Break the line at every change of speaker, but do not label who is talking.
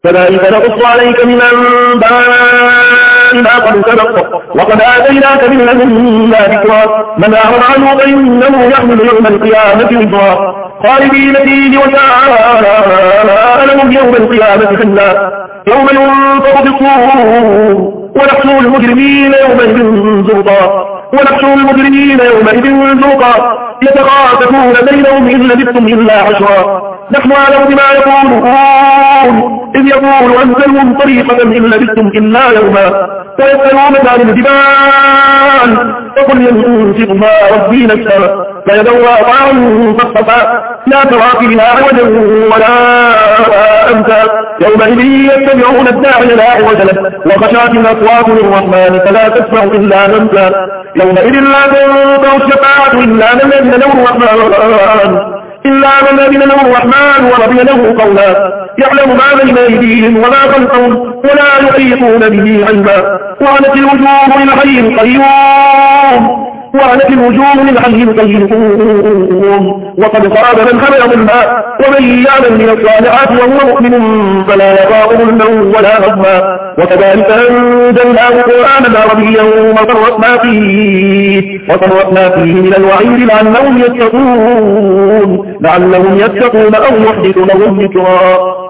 كذلك نقص عليك من أنباء ما قد سبق وقد آتيناك من لدنا ذكرا من أعرض عنه فإنه يحمل يوم القيامة وزرا خالدين فيه وساء لهم يوم القيامة حلا يوم ينفخ في الصور ونحشر المجرمين يومئذ زرقا يتخافتون بينهم إن لبثتم إلا عشرا نحن أعلم بما يقولون إذ يقول أنزلهم طريقة إن لبثتم إلا يوما ويسألونك عن الجبال فقل ينسفها ربي نسفا فيدوها طعام صفصفا لا ترى فيها عوجا ولا أمتا يومئذ يتبعون الداعي لا عوج له وخشعت الأصوات للرحمن فلا تسمع إلا همسا يومئذ لا تنفع الشفاعة إلا من أذن له الرحمن ورضي له قولا يعلم ما بين أيديهم وما خلفهم ولا يحيطون به علما وعنت الوجوه للحي القيوم وقد خاب من حمل ظلما ومن يعمل من الصالحات وهو مؤمن فلا يخاف ظلما ولا هضما وكذلك أنزلناه قرآنا عربيا وصرفنا فيه من الوعيد لعلهم يتقون أو يحدث لهم ذكرا